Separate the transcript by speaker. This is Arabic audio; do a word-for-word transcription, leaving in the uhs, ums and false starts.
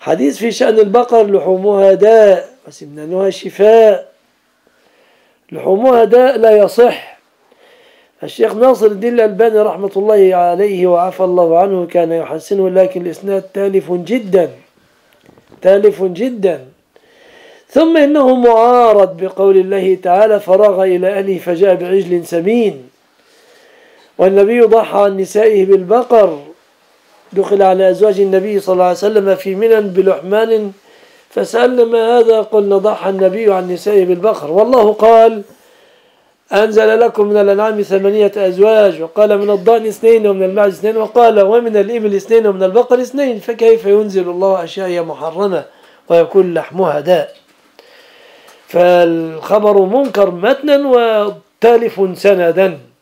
Speaker 1: حديث في شأن البقر: لحومها داء وسمنانها شفاء. لحومها داء لا يصح. الشيخ ناصر الدين الألباني رحمة الله عليه وعفى الله عنه كان يحسنه، لكن الإسناد تالف جدا تالف جدا. ثم إنه معارض بقول الله تعالى: فرغ إلى أهله فجاء بعجل سمين. والنبي ضحى عن نسائه بالبقر. دخل على أزواج النبي صلى الله عليه وسلم في منى بلحمان فسألنا: ما هذا؟ قلنا: ضحى النبي عن نسائه بالبقر. والله قال: أنزل لكم من الأنعام ثمانية أزواج، وقال: من الضأن اثنين، ومن المعز اثنين، وقال: ومن الإبل اثنين، ومن البقر اثنين. فكيف ينزل الله أشياء محرمة ويكون لحمها داء؟ فالخبر منكر متنا وتالف سندا.